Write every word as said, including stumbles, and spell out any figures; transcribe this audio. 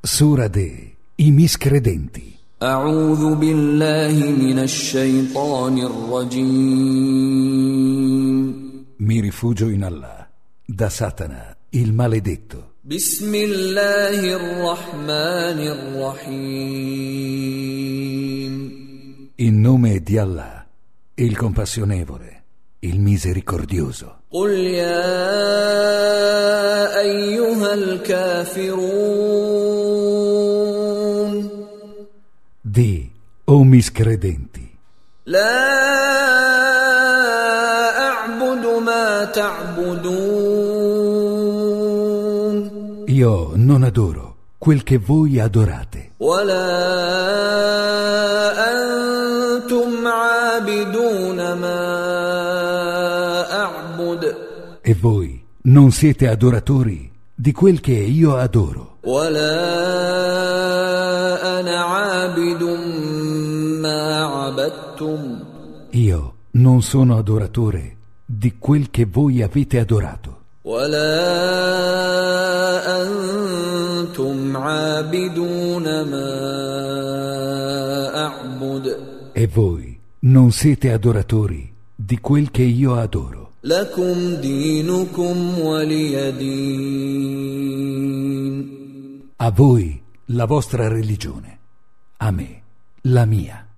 Sura de I miscredenti. أعوذ بالله من الشيطان الرجيم. Mi rifugio in Allah, da Satana, il maledetto. بسم الله الرحمن الرحيم. In nome di Allah, il compassionevole, il misericordioso. قل يا أيها الكافرون. Di, o miscredenti, لا أعبد ما تعبدون. io non adoro quel che voi adorate, ولا أنتم عابدون ما أعبد. e voi non siete adoratori di quel che io adoro, ولا أنا عابد ما عبدتم. io non sono adoratore di quel che voi avete adorato, ولا أنتم عابدون ما أعبد. e voi non siete adoratori di quel che io adoro. لكم دينكم ولي دين. A voi la vostra religione, a me la mia.